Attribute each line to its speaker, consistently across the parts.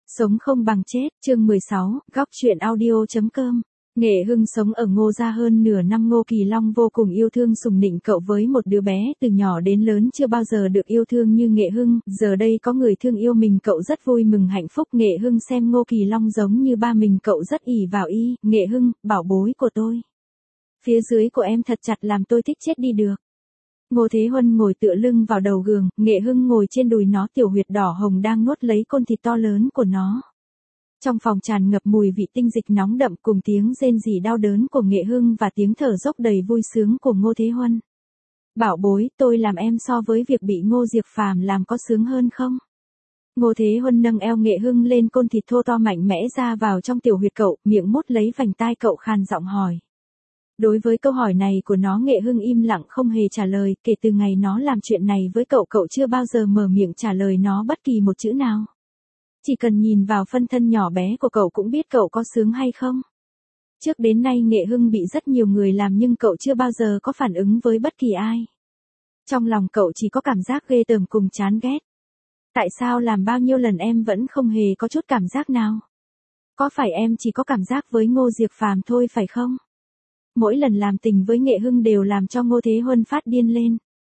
Speaker 1: Sống không bằng chết, chương 16, góc truyện audio.com. Nghệ Hưng sống ở Ngô gia hơn nửa năm. Ngô Kỳ Long vô cùng yêu thương sủng nịnh cậu với một đứa bé từ nhỏ đến lớn chưa bao giờ được yêu thương như Nghệ Hưng, giờ đây có người thương yêu mình cậu rất vui mừng hạnh phúc. Nghệ Hưng xem Ngô Kỳ Long giống như ba mình cậu rất ỷ vào y, Nghệ Hưng, bảo bối của tôi. Phía dưới của em thật chặt làm tôi thích chết đi được. Ngô Thế Huân ngồi tựa lưng vào đầu giường, Nghệ Hưng ngồi trên đùi nó, tiểu huyệt đỏ hồng đang nuốt lấy côn thịt to lớn của nó. Trong phòng tràn ngập mùi vị tinh dịch nóng đậm cùng tiếng rên rỉ đau đớn của Nghệ Hưng và tiếng thở dốc đầy vui sướng của Ngô Thế Huân. Bảo bối, tôi làm em so với việc bị Ngô Diệp Phàm làm có sướng hơn không? Ngô Thế Huân nâng eo Nghệ Hưng lên, côn thịt thô to mạnh mẽ ra vào trong tiểu huyệt cậu, miệng mút lấy vành tai cậu, khàn giọng hỏi. Đối với câu hỏi này của nó, Nghệ Hưng im lặng không hề trả lời. Kể từ ngày nó làm chuyện này với cậu, cậu chưa bao giờ mở miệng trả lời nó bất kỳ một chữ nào. Chỉ cần nhìn vào phân thân nhỏ bé của cậu cũng biết cậu có sướng hay không. Trước đến nay Nghệ Hưng bị rất nhiều người làm nhưng cậu chưa bao giờ có phản ứng với bất kỳ ai. Trong lòng cậu chỉ có cảm giác ghê tởm cùng chán ghét. Tại sao làm bao nhiêu lần em vẫn không hề có chút cảm giác nào? Có phải em chỉ có cảm giác với Ngô Diệp Phàm thôi phải không? Mỗi lần làm tình với Nghệ Hưng đều làm cho Ngô Thế Huân phát điên lên.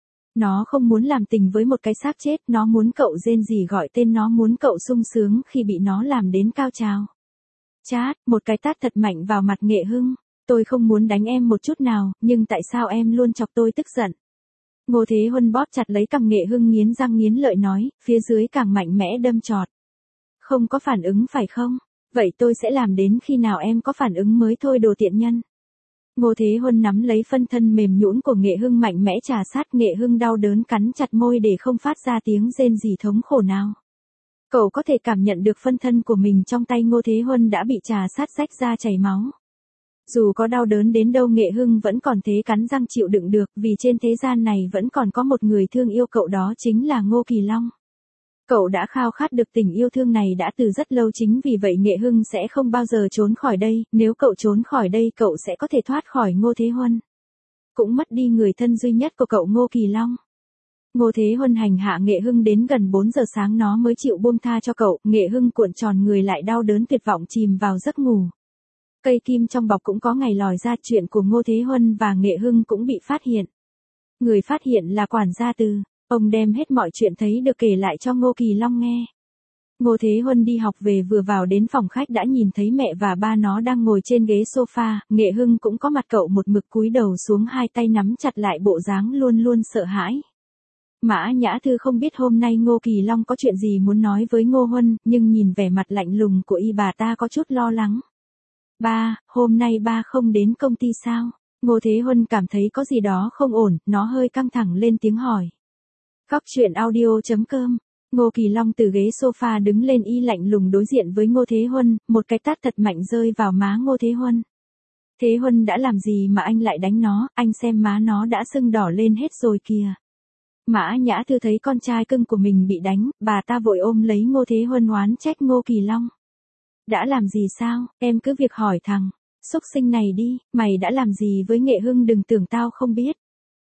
Speaker 1: Nó không muốn làm tình với một cái xác chết, nó muốn cậu rên rỉ gọi tên, nó muốn cậu sung sướng khi bị nó làm đến cao trào. Chát, một cái tát thật mạnh vào mặt Nghệ Hưng. Tôi không muốn đánh em một chút nào, nhưng tại sao em luôn chọc tôi tức giận? Ngô Thế Huân bóp chặt lấy cằm Nghệ Hưng, nghiến răng nghiến lợi nói, phía dưới càng mạnh mẽ đâm chọt. Không có phản ứng phải không? Vậy tôi sẽ làm đến khi nào em có phản ứng mới thôi, đồ tiện nhân. Ngô Thế Huân nắm lấy phân thân mềm nhũn của Nghệ Hưng mạnh mẽ trà sát. Nghệ Hưng đau đớn cắn chặt môi để không phát ra tiếng rên rỉ thống khổ nào. Cậu có thể cảm nhận được phân thân của mình trong tay Ngô Thế Huân đã bị trà sát rách ra chảy máu. Dù có đau đớn đến đâu, Nghệ Hưng vẫn còn thế cắn răng chịu đựng được, vì trên thế gian này vẫn còn có một người thương yêu cậu, đó chính là Ngô Kỳ Long. Cậu đã khao khát được tình yêu thương này đã từ rất lâu, chính vì vậy Nghệ Hưng sẽ không bao giờ trốn khỏi đây. Nếu cậu trốn khỏi đây, cậu sẽ có thể thoát khỏi Ngô Thế Huân, cũng mất đi người thân duy nhất của cậu, Ngô Kỳ Long. Ngô Thế Huân hành hạ Nghệ Hưng đến gần 4 giờ sáng nó mới chịu buông tha cho cậu. Nghệ Hưng cuộn tròn người lại, đau đớn tuyệt vọng chìm vào giấc ngủ. Cây kim trong bọc cũng có ngày lòi ra, chuyện của Ngô Thế Huân và Nghệ Hưng cũng bị phát hiện. Người phát hiện là quản gia Từ. Ông đem hết mọi chuyện thấy được kể lại cho Ngô Kỳ Long nghe. Ngô Thế Huân đi học về vừa vào đến phòng khách đã nhìn thấy mẹ và ba nó đang ngồi trên ghế sofa. Nghệ Hưng cũng có mặt, cậu một mực cúi đầu xuống, hai tay nắm chặt lại, bộ dáng luôn luôn sợ hãi. Mã Nhã Thư không biết hôm nay Ngô Kỳ Long có chuyện gì muốn nói với Ngô Huân, nhưng nhìn vẻ mặt lạnh lùng của y, bà ta có chút lo lắng. Ba, hôm nay ba không đến công ty sao? Ngô Thế Huân cảm thấy có gì đó không ổn, nó hơi căng thẳng lên tiếng hỏi. Góc truyện audio.com. Ngô Kỳ Long từ ghế sofa đứng lên, y lạnh lùng đối diện với Ngô Thế Huân, một cái tát thật mạnh rơi vào má Ngô Thế Huân. Thế Huân đã làm gì mà anh lại đánh nó, anh xem má nó đã sưng đỏ lên hết rồi kìa. Mã Nhã Thư thấy con trai cưng của mình bị đánh, bà ta vội ôm lấy Ngô Thế Huân oán trách Ngô Kỳ Long. Đã làm gì sao, em cứ việc hỏi thằng xúc sinh này đi, mày đã làm gì với Nghệ Hưng, đừng tưởng tao không biết.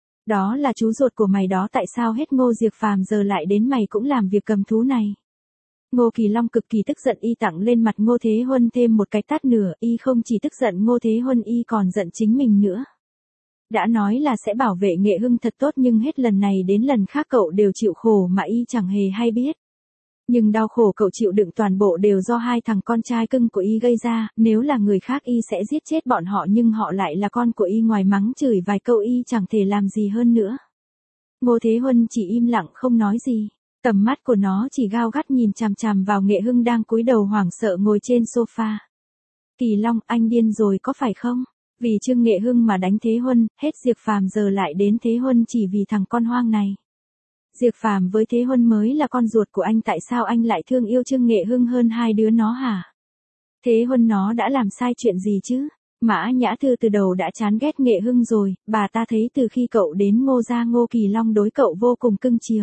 Speaker 1: Đó là chú ruột của mày đó, tại sao hết Ngô Diệp Phàm giờ lại đến mày cũng làm việc cầm thú này. Ngô Kỳ Long cực kỳ tức giận, y tặng lên mặt Ngô Thế Huân thêm một cái tát nữa. Y không chỉ tức giận Ngô Thế Huân, y còn giận chính mình nữa. Đã nói là sẽ bảo vệ Nghệ Hưng thật tốt, nhưng hết lần này đến lần khác cậu đều chịu khổ mà y chẳng hề hay biết. Nhưng đau khổ cậu chịu đựng toàn bộ đều do hai thằng con trai cưng của y gây ra. Nếu là người khác y sẽ giết chết bọn họ, nhưng họ lại là con của y, ngoài mắng chửi vài câu y chẳng thể làm gì hơn nữa. Ngô Thế Huân chỉ im lặng không nói gì. Tầm mắt của nó chỉ gao gắt nhìn chằm chằm vào Nghệ Hưng đang cúi đầu hoảng sợ ngồi trên sofa. Kỳ Long, anh điên rồi có phải không? Vì Trương Nghệ Hưng mà đánh Thế Huân, hết Diệp Phàm giờ lại đến Thế Huân chỉ vì thằng con hoang này. Diệp Phàm với Thế Huân mới là con ruột của anh, tại sao anh lại thương yêu Trương Nghệ Hưng hơn hai đứa nó hả? Thế Huân nó đã làm sai chuyện gì chứ? Mã Nhã Thư từ đầu đã chán ghét Nghệ Hưng rồi, bà ta thấy từ khi cậu đến Ngô gia, Ngô Kỳ Long đối cậu vô cùng cưng chiều.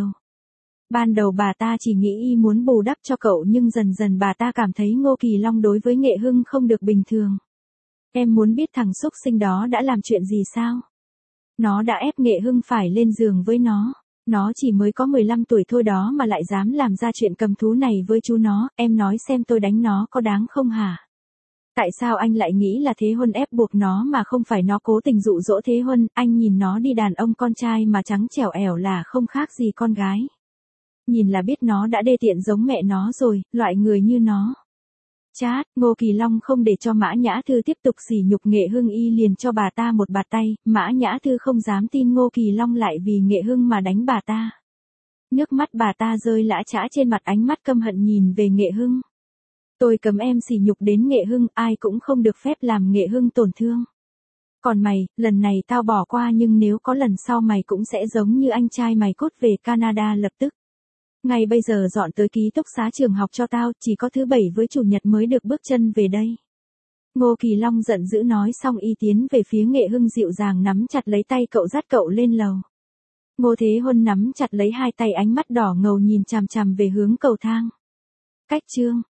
Speaker 1: Ban đầu bà ta chỉ nghĩ y muốn bù đắp cho cậu, nhưng dần dần bà ta cảm thấy Ngô Kỳ Long đối với Nghệ Hưng không được bình thường. Em muốn biết thằng xúc sinh đó đã làm chuyện gì sao? Nó đã ép Nghệ Hưng phải lên giường với nó. Nó chỉ mới có 15 tuổi thôi đó mà lại dám làm ra chuyện cầm thú này với chú nó, em nói xem tôi đánh nó có đáng không hả? Tại sao anh lại nghĩ là Thế Huân ép buộc nó mà không phải nó cố tình dụ dỗ Thế Huân, anh nhìn nó đi đàn ông con trai mà trắng trẻo ẻo là không khác gì con gái. Nhìn là biết nó đã đê tiện giống mẹ nó rồi, loại người như nó. Chát, Ngô Kỳ Long không để cho Mã Nhã Thư tiếp tục sỉ nhục Nghệ Hưng y liền cho bà ta một bạt tay, Mã Nhã Thư không dám tin Ngô Kỳ Long lại vì Nghệ Hưng mà đánh bà ta. Nước mắt bà ta rơi lã chã trên mặt, ánh mắt căm hận nhìn về Nghệ Hưng. Tôi cấm em sỉ nhục đến Nghệ Hưng, ai cũng không được phép làm Nghệ Hưng tổn thương. Còn mày, lần này tao bỏ qua nhưng nếu có lần sau mày cũng sẽ giống như anh trai mày cút về Canada lập tức. Ngay bây giờ dọn tới ký túc xá trường học cho tao, chỉ có thứ Bảy với Chủ nhật mới được bước chân về đây. Ngô Kỳ Long giận dữ nói xong y tiến về phía Nghệ Hưng dịu dàng nắm chặt lấy tay cậu dắt cậu lên lầu. Ngô Thế Huân nắm chặt lấy hai tay, ánh mắt đỏ ngầu nhìn chằm chằm về hướng cầu thang. Cách chương